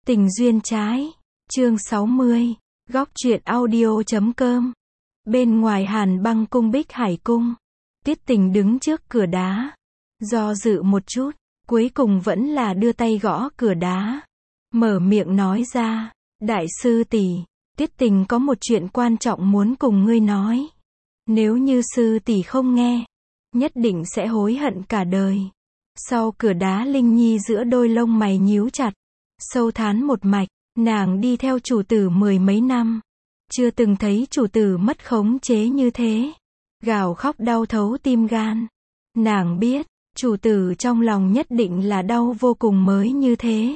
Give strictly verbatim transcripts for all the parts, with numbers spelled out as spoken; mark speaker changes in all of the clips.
Speaker 1: Tình duyên trái, chương sáu mươi, góc truyện audio chấm com. Bên ngoài Hàn Băng cung Bích Hải cung, Tiết Tình đứng trước cửa đá, do dự một chút, cuối cùng vẫn là đưa tay gõ cửa đá, mở miệng nói ra, đại sư tỷ, Tiết Tình có một chuyện quan trọng muốn cùng ngươi nói. Nếu như sư tỷ không nghe, nhất định sẽ hối hận cả đời. Sau cửa đá Linh Nhi giữa đôi lông mày nhíu chặt, sâu thán một mạch, nàng đi theo chủ tử mười mấy năm, chưa từng thấy chủ tử mất khống chế như thế, gào khóc đau thấu tim gan. Nàng biết, chủ tử trong lòng nhất định là đau vô cùng mới như thế.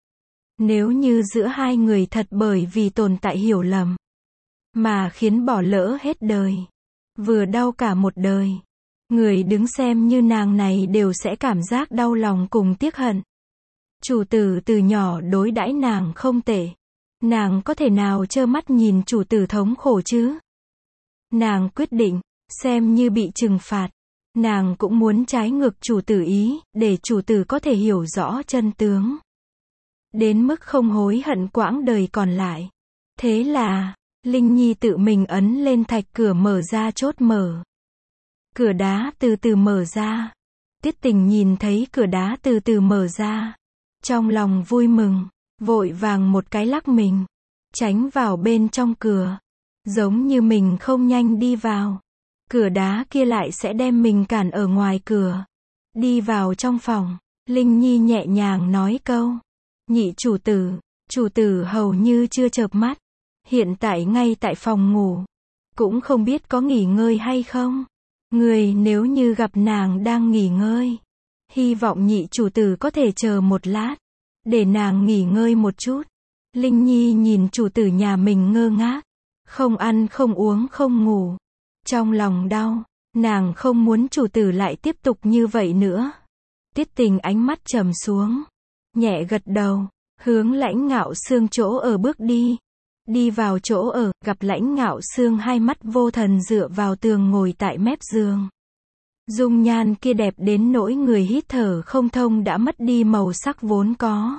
Speaker 1: Nếu như giữa hai người thật bởi vì tồn tại hiểu lầm, mà khiến bỏ lỡ hết đời, vừa đau cả một đời, người đứng xem như nàng này đều sẽ cảm giác đau lòng cùng tiếc hận. Chủ tử từ nhỏ đối đãi nàng không tệ, nàng có thể nào trơ mắt nhìn chủ tử thống khổ chứ? Nàng quyết định, xem như bị trừng phạt, nàng cũng muốn trái ngược chủ tử ý, để chủ tử có thể hiểu rõ chân tướng, đến mức không hối hận quãng đời còn lại. Thế là, Linh Nhi tự mình ấn lên thạch cửa mở ra chốt mở. Cửa đá từ từ mở ra. Tiết Tình nhìn thấy cửa đá từ từ mở ra, trong lòng vui mừng, vội vàng một cái lắc mình, tránh vào bên trong cửa. Giống như mình không nhanh đi vào, cửa đá kia lại sẽ đem mình cản ở ngoài cửa. Đi vào trong phòng, Linh Nhi nhẹ nhàng nói câu, nhị chủ tử, chủ tử hầu như chưa chợp mắt, hiện tại ngay tại phòng ngủ, cũng không biết có nghỉ ngơi hay không. Người nếu như gặp nàng đang nghỉ ngơi, hy vọng nhị chủ tử có thể chờ một lát, để nàng nghỉ ngơi một chút. Linh Nhi nhìn chủ tử nhà mình ngơ ngác, không ăn không uống không ngủ, trong lòng đau, nàng không muốn chủ tử lại tiếp tục như vậy nữa. Tiết Tình ánh mắt trầm xuống, nhẹ gật đầu, hướng Lãnh Ngạo Xương chỗ ở bước đi. Đi vào chỗ ở, gặp Lãnh Ngạo Xương hai mắt vô thần dựa vào tường ngồi tại mép giường. Dung nhan kia đẹp đến nỗi người hít thở không thông đã mất đi màu sắc vốn có.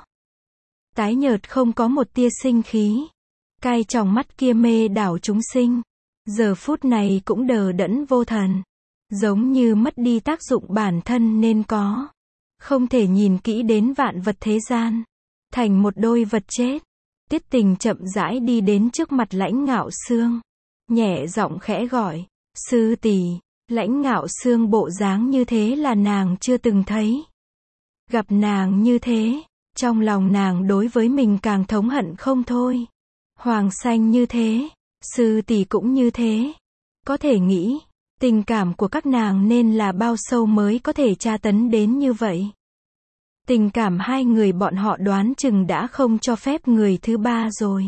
Speaker 1: Tái nhợt không có một tia sinh khí. Cay tròng mắt kia mê đảo chúng sinh. Giờ phút này cũng đờ đẫn vô thần. Giống như mất đi tác dụng bản thân nên có. Không thể nhìn kỹ đến vạn vật thế gian. Thành một đôi vật chết. Tiết Tình chậm rãi đi đến trước mặt Lãnh Ngạo Xương, nhẹ giọng khẽ gọi, sư tỷ. Lãnh Ngạo Xương bộ dáng như thế là nàng chưa từng thấy. Gặp nàng như thế, trong lòng nàng đối với mình càng thống hận không thôi. Hoàng Xanh như thế, sư tỷ cũng như thế. Có thể nghĩ, tình cảm của các nàng nên là bao sâu mới có thể tra tấn đến như vậy. Tình cảm hai người bọn họ đoán chừng đã không cho phép người thứ ba rồi.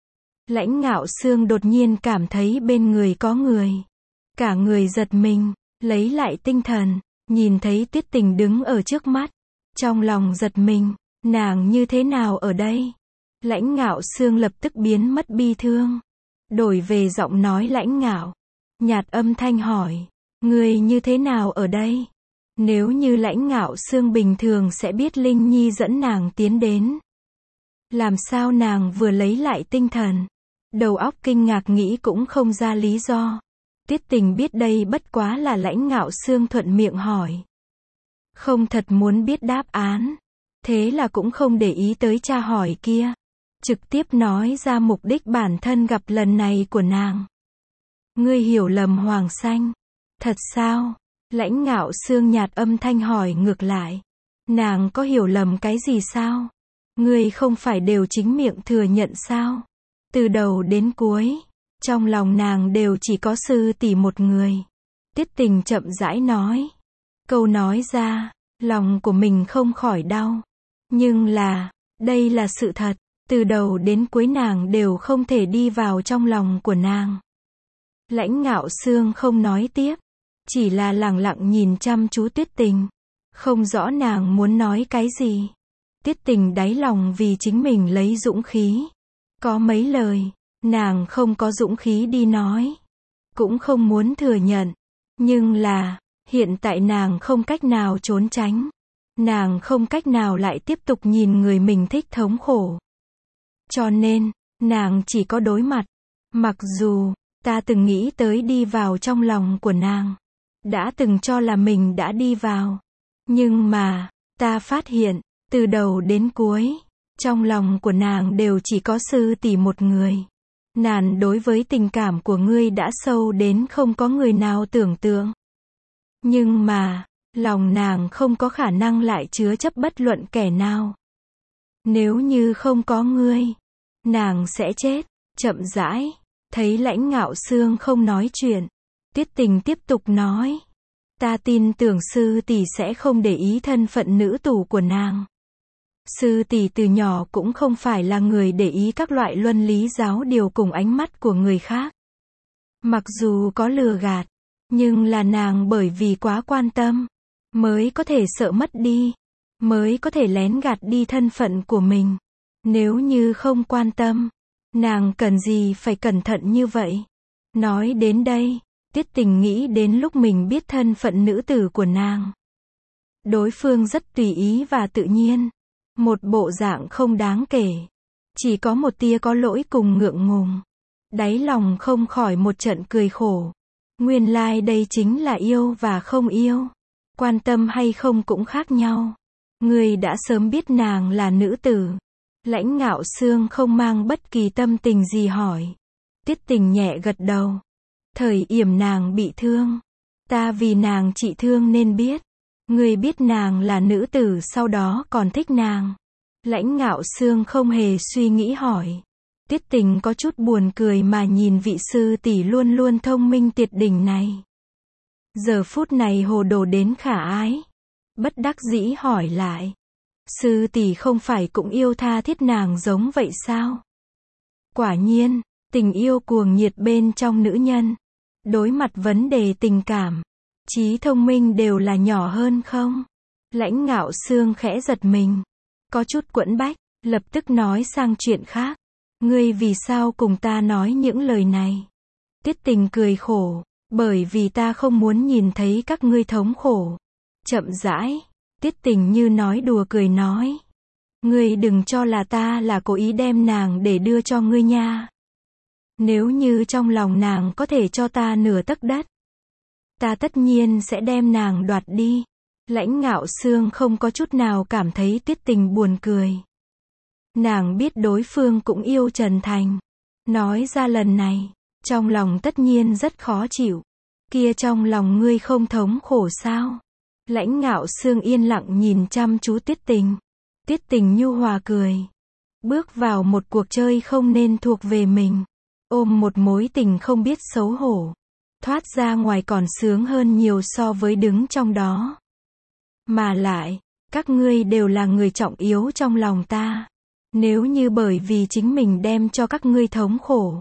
Speaker 1: Lãnh Ngạo Xương đột nhiên cảm thấy bên người có người. Cả người giật mình, lấy lại tinh thần, nhìn thấy Tiết Tình đứng ở trước mắt. Trong lòng giật mình, nàng như thế nào ở đây? Lãnh Ngạo Xương lập tức biến mất bi thương. Đổi về giọng nói lãnh ngạo, nhạt âm thanh hỏi, người như thế nào ở đây? Nếu như Lãnh Ngạo Xương bình thường sẽ biết Linh Nhi dẫn nàng tiến đến. Làm sao nàng vừa lấy lại tinh thần, đầu óc kinh ngạc nghĩ cũng không ra lý do. Tiết Tình biết đây bất quá là Lãnh Ngạo Xương thuận miệng hỏi. Không thật muốn biết đáp án. Thế là cũng không để ý tới tra hỏi kia. Trực tiếp nói ra mục đích bản thân gặp lần này của nàng. Ngươi hiểu lầm Hoàng Xanh. Thật sao? Lãnh Ngạo Xương nhạt âm thanh hỏi ngược lại. Nàng có hiểu lầm cái gì sao? Ngươi không phải đều chính miệng thừa nhận sao? Từ đầu đến cuối, trong lòng nàng đều chỉ có sư tỷ một người. Tiết Tình chậm rãi nói. Câu nói ra, lòng của mình không khỏi đau. Nhưng là, đây là sự thật. Từ đầu đến cuối nàng đều không thể đi vào trong lòng của nàng. Lãnh Ngạo Xương không nói tiếp, chỉ là lẳng lặng nhìn chăm chú Tiết Tình. Không rõ nàng muốn nói cái gì. Tiết Tình đáy lòng vì chính mình lấy dũng khí. Có mấy lời, nàng không có dũng khí đi nói. Cũng không muốn thừa nhận. Nhưng là, hiện tại nàng không cách nào trốn tránh. Nàng không cách nào lại tiếp tục nhìn người mình thích thống khổ. Cho nên, nàng chỉ có đối mặt. Mặc dù, ta từng nghĩ tới đi vào trong lòng của nàng. Đã từng cho là mình đã đi vào. Nhưng mà, ta phát hiện, từ đầu đến cuối, trong lòng của nàng đều chỉ có sư tỷ một người. Nàng đối với tình cảm của ngươi đã sâu đến không có người nào tưởng tượng. Nhưng mà, lòng nàng không có khả năng lại chứa chấp bất luận kẻ nào. Nếu như không có ngươi, nàng sẽ chết. Chậm rãi, thấy Lãnh Ngạo Xương không nói chuyện. Tiết Tình tiếp tục nói. Ta tin tưởng sư tỷ sẽ không để ý thân phận nữ tù của nàng. Sư tỷ từ nhỏ cũng không phải là người để ý các loại luân lý giáo điều cùng ánh mắt của người khác. Mặc dù có lừa gạt, nhưng là nàng bởi vì quá quan tâm, mới có thể sợ mất đi, mới có thể lén gạt đi thân phận của mình. Nếu như không quan tâm, nàng cần gì phải cẩn thận như vậy? Nói đến đây, Tiết Tình nghĩ đến lúc mình biết thân phận nữ tử của nàng. Đối phương rất tùy ý và tự nhiên. Một bộ dạng không đáng kể. Chỉ có một tia có lỗi cùng ngượng ngùng. Đáy lòng không khỏi một trận cười khổ. Nguyên lai đây chính là yêu và không yêu. Quan tâm hay không cũng khác nhau. Người đã sớm biết nàng là nữ tử. Lãnh Ngạo Xương không mang bất kỳ tâm tình gì hỏi. Tiết Tình nhẹ gật đầu. Thời yểm nàng bị thương. Ta vì nàng trị thương nên biết. Người biết nàng là nữ tử sau đó còn thích nàng. Lãnh Ngạo Xương không hề suy nghĩ hỏi. Tiết Tình có chút buồn cười mà nhìn vị sư tỷ luôn luôn thông minh tuyệt đỉnh này. Giờ phút này hồ đồ đến khả ái. Bất đắc dĩ hỏi lại. Sư tỷ không phải cũng yêu tha thiết nàng giống vậy sao? Quả nhiên, tình yêu cuồng nhiệt bên trong nữ nhân. Đối mặt vấn đề tình cảm, trí thông minh đều là nhỏ hơn không? Lãnh Ngạo Xương khẽ giật mình. Có chút quẫn bách, lập tức nói sang chuyện khác. Ngươi vì sao cùng ta nói những lời này? Tiết Tình cười khổ. Bởi vì ta không muốn nhìn thấy các ngươi thống khổ. Chậm rãi, Tiết Tình như nói đùa cười nói. Ngươi đừng cho là ta là cố ý đem nàng để đưa cho ngươi nha. Nếu như trong lòng nàng có thể cho ta nửa tấc đất, ta tất nhiên sẽ đem nàng đoạt đi. Lãnh Ngạo Xương không có chút nào cảm thấy Tiết Tình buồn cười. Nàng biết đối phương cũng yêu Trần Thành. Nói ra lần này, trong lòng tất nhiên rất khó chịu. Kia trong lòng ngươi không thống khổ sao? Lãnh Ngạo Xương yên lặng nhìn chăm chú Tiết Tình. Tiết Tình nhu hòa cười. Bước vào một cuộc chơi không nên thuộc về mình. Ôm một mối tình không biết xấu hổ. Thoát ra ngoài còn sướng hơn nhiều so với đứng trong đó. Mà lại, các ngươi đều là người trọng yếu trong lòng ta. Nếu như bởi vì chính mình đem cho các ngươi thống khổ,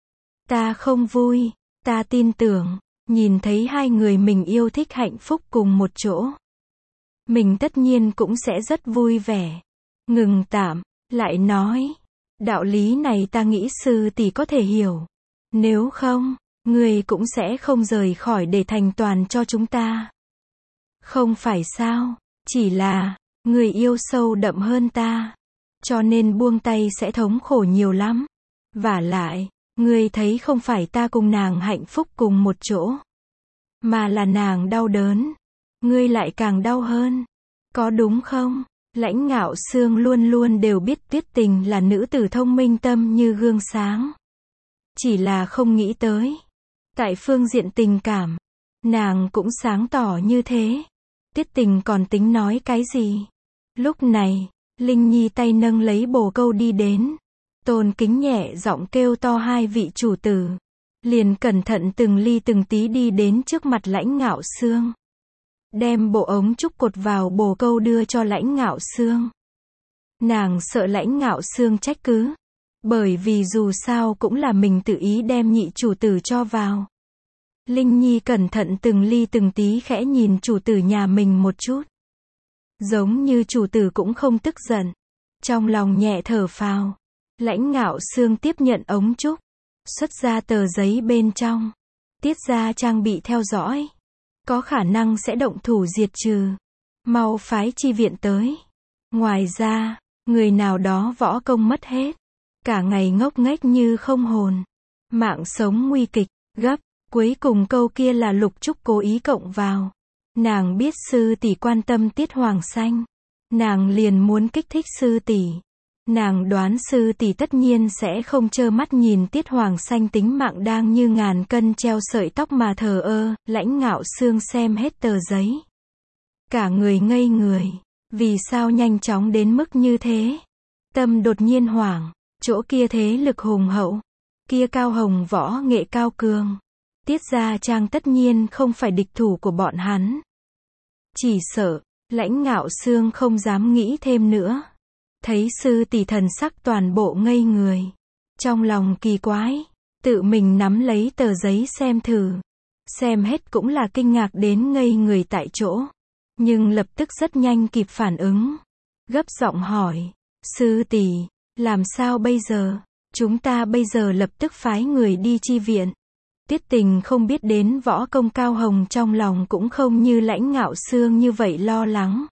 Speaker 1: ta không vui. Ta tin tưởng, nhìn thấy hai người mình yêu thích hạnh phúc cùng một chỗ, mình tất nhiên cũng sẽ rất vui vẻ. Ngừng tạm, lại nói. Đạo lý này ta nghĩ sư tỷ có thể hiểu. Nếu không, người cũng sẽ không rời khỏi để thành toàn cho chúng ta. Không phải sao, chỉ là, người yêu sâu đậm hơn ta. Cho nên buông tay sẽ thống khổ nhiều lắm. Vả lại, người thấy không phải ta cùng nàng hạnh phúc cùng một chỗ, mà là nàng đau đớn. Ngươi lại càng đau hơn. Có đúng không? Lãnh Ngạo Xương luôn luôn đều biết Tiết Tình là nữ tử thông minh tâm như gương sáng. Chỉ là không nghĩ tới. Tại phương diện tình cảm, nàng cũng sáng tỏ như thế. Tiết Tình còn tính nói cái gì? Lúc này, Linh Nhi tay nâng lấy bồ câu đi đến. Tôn kính nhẹ giọng kêu to hai vị chủ tử. Liền cẩn thận từng ly từng tí đi đến trước mặt Lãnh Ngạo Xương. Đem bộ ống trúc cột vào bồ câu đưa cho Lãnh Ngạo Xương. Nàng sợ Lãnh Ngạo Xương trách cứ. Bởi vì dù sao cũng là mình tự ý đem nhị chủ tử cho vào. Linh Nhi cẩn thận từng ly từng tí khẽ nhìn chủ tử nhà mình một chút. Giống như chủ tử cũng không tức giận. Trong lòng nhẹ thở phào. Lãnh Ngạo Xương tiếp nhận ống trúc. Xuất ra tờ giấy bên trong. Tiết ra trang bị theo dõi. Có khả năng sẽ động thủ diệt trừ. Mau phái chi viện tới. Ngoài ra, người nào đó võ công mất hết. cả ngày ngốc nghếch như không hồn. Mạng sống nguy kịch, gấp, cuối cùng câu kia là Lục Trúc cố ý cộng vào. Nàng biết sư tỷ quan tâm Tiết Hoàng Xanh. Nàng liền muốn kích thích sư tỷ. Nàng đoán sư tỷ tất nhiên sẽ không trơ mắt nhìn Tiết Hoàng Xanh tính mạng đang như ngàn cân treo sợi tóc mà thờ ơ. Lãnh Ngạo Xương xem hết tờ giấy. Cả người ngây người. Vì sao nhanh chóng đến mức như thế? Tâm đột nhiên hoảng. Chỗ kia thế lực hùng hậu. Kia Cao Hồng võ nghệ cao cường. Tiết Gia Trang tất nhiên không phải địch thủ của bọn hắn. Chỉ sợ, Lãnh Ngạo Xương không dám nghĩ thêm nữa. Thấy sư tỷ thần sắc toàn bộ ngây người. Trong lòng kỳ quái, tự mình nắm lấy tờ giấy xem thử. Xem hết cũng là kinh ngạc đến ngây người tại chỗ. Nhưng lập tức rất nhanh kịp phản ứng. Gấp giọng hỏi, sư tỷ, làm sao bây giờ? Chúng ta bây giờ lập tức phái người đi chi viện. Tiết Tình không biết đến võ công Cao Hồng trong lòng cũng không như Lãnh Ngạo Xương như vậy lo lắng.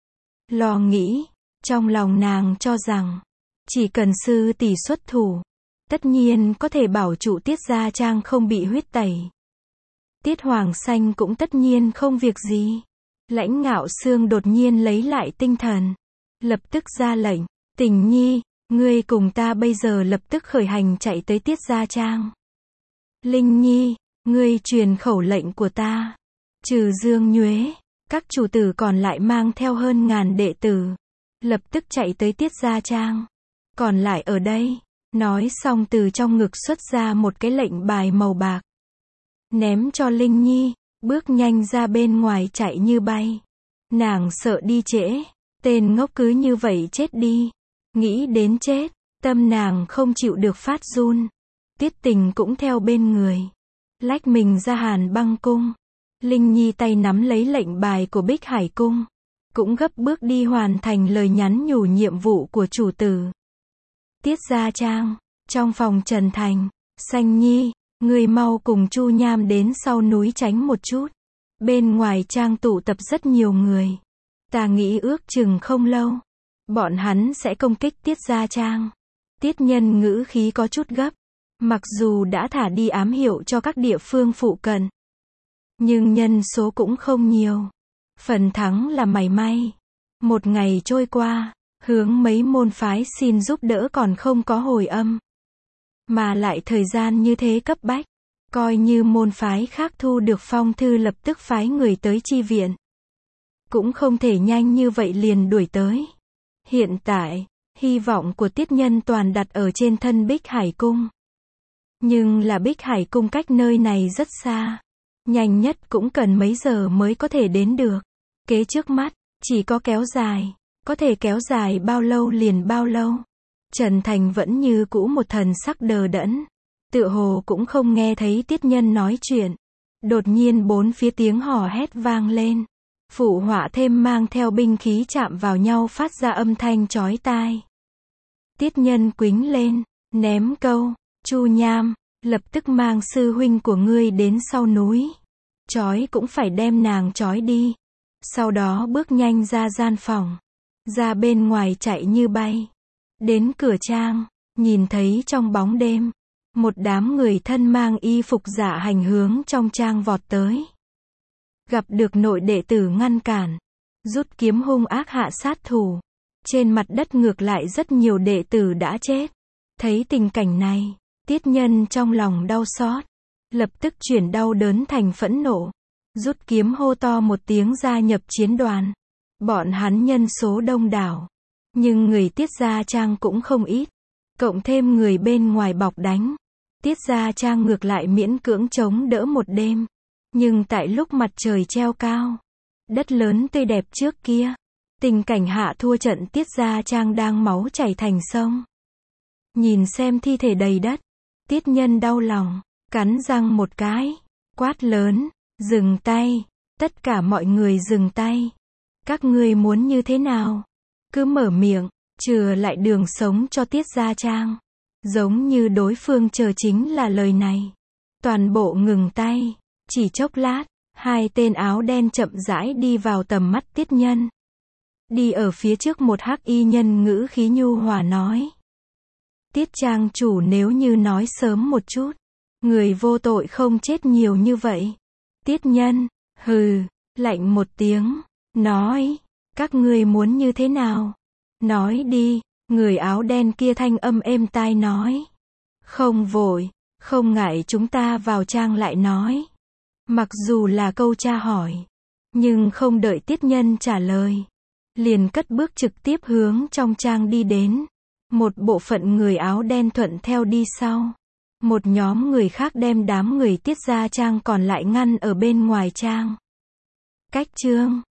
Speaker 1: Lo nghĩ, trong lòng nàng cho rằng, chỉ cần sư tỷ xuất thủ, tất nhiên có thể bảo trụ Tiết Gia Trang không bị huyết tẩy. Tiết Hoàng Xanh cũng tất nhiên không việc gì. Lãnh Ngạo Xương đột nhiên lấy lại tinh thần. Lập tức ra lệnh, Tình Nhi, ngươi cùng ta bây giờ lập tức khởi hành chạy tới Tiết Gia Trang. Linh Nhi, ngươi truyền khẩu lệnh của ta. Trừ Dương Nhuế, các chủ tử còn lại mang theo hơn ngàn đệ tử. Lập tức chạy tới Tiết Gia Trang. Còn lại ở đây. Nói xong từ trong ngực xuất ra một cái lệnh bài màu bạc. Ném cho Linh Nhi, bước nhanh ra bên ngoài chạy như bay. Nàng sợ đi trễ. Tên ngốc cứ như vậy chết đi. Nghĩ đến chết, tâm nàng không chịu được phát run. Tiết Tình cũng theo bên người. Lách mình ra Hàn Băng Cung. Linh Nhi tay nắm lấy lệnh bài của Bích Hải Cung. Cũng gấp bước đi hoàn thành lời nhắn nhủ nhiệm vụ của chủ tử. Tiết Gia Trang, trong phòng Trần Thành. Xanh Nhi, người mau cùng Chu Nham đến sau núi tránh một chút. Bên ngoài trang tụ tập rất nhiều người. Ta nghĩ ước chừng không lâu. Bọn hắn sẽ công kích Tiết Gia Trang. Tiết Nhân ngữ khí có chút gấp. Mặc dù đã thả đi ám hiệu cho các địa phương phụ cận. Nhưng nhân số cũng không nhiều. Phần thắng là mảy may. Một ngày trôi qua, hướng mấy môn phái xin giúp đỡ còn không có hồi âm. Mà lại thời gian như thế cấp bách. Coi như môn phái khác thu được phong thư lập tức phái người tới chi viện. Cũng không thể nhanh như vậy liền đuổi tới. Hiện tại, hy vọng của Tiết Nhân toàn đặt ở trên thân Bích Hải Cung. Nhưng là Bích Hải Cung cách nơi này rất xa. Nhanh nhất cũng cần mấy giờ mới có thể đến được. Kế trước mắt, chỉ có kéo dài. Có thể kéo dài bao lâu liền bao lâu. Trần Thành vẫn như cũ một thần sắc đờ đẫn. Tựa hồ cũng không nghe thấy Tiết Nhân nói chuyện. Đột nhiên bốn phía tiếng hò hét vang lên. Phụ họa thêm mang theo binh khí chạm vào nhau phát ra âm thanh chói tai. Tiết Nhân quính lên, ném câu, Chu Nham, lập tức mang sư huynh của ngươi đến sau núi. Chói cũng phải đem nàng chói đi. Sau đó bước nhanh ra gian phòng. Ra bên ngoài chạy như bay. Đến cửa trang, nhìn thấy trong bóng đêm. Một đám người thân mang y phục dạ hành hướng trong trang vọt tới. Gặp được nội đệ tử ngăn cản. Rút kiếm hung ác hạ sát thủ. Trên mặt đất ngược lại rất nhiều đệ tử đã chết. Thấy tình cảnh này, Tiết Nhân trong lòng đau xót. Lập tức chuyển đau đớn thành phẫn nộ. Rút kiếm hô to một tiếng gia nhập chiến đoàn. Bọn hắn nhân số đông đảo. Nhưng người Tiết Gia Trang cũng không ít. Cộng thêm người bên ngoài bọc đánh. Tiết Gia Trang ngược lại miễn cưỡng chống đỡ một đêm. Nhưng tại lúc mặt trời treo cao, đất lớn tươi đẹp trước kia, tình cảnh hạ thua trận Tiết Gia Trang đang máu chảy thành sông. Nhìn xem thi thể đầy đất, Tiết Nhân đau lòng, cắn răng một cái, quát lớn, dừng tay, tất cả mọi người dừng tay. Các ngươi muốn như thế nào? Cứ mở miệng, chừa lại đường sống cho Tiết Gia Trang. Giống như đối phương chờ chính là lời này. Toàn bộ ngừng tay. Chỉ chốc lát, hai tên áo đen chậm rãi đi vào tầm mắt Tiết Nhân. Đi ở phía trước một hắc y nhân ngữ khí nhu hòa nói. Tiết trang chủ nếu như nói sớm một chút, người vô tội không chết nhiều như vậy. Tiết nhân, hừ, lạnh một tiếng, nói, các ngươi muốn như thế nào? Nói đi, người áo đen kia thanh âm êm tai nói. Không vội, không ngại chúng ta vào trang lại nói. Mặc dù là câu tra hỏi, nhưng không đợi tiết nhân trả lời, liền cất bước trực tiếp hướng trong trang đi đến. Một bộ phận người áo đen thuận theo đi sau. Một nhóm người khác đem đám người tiết ra trang còn lại ngăn ở bên ngoài trang. Cách chương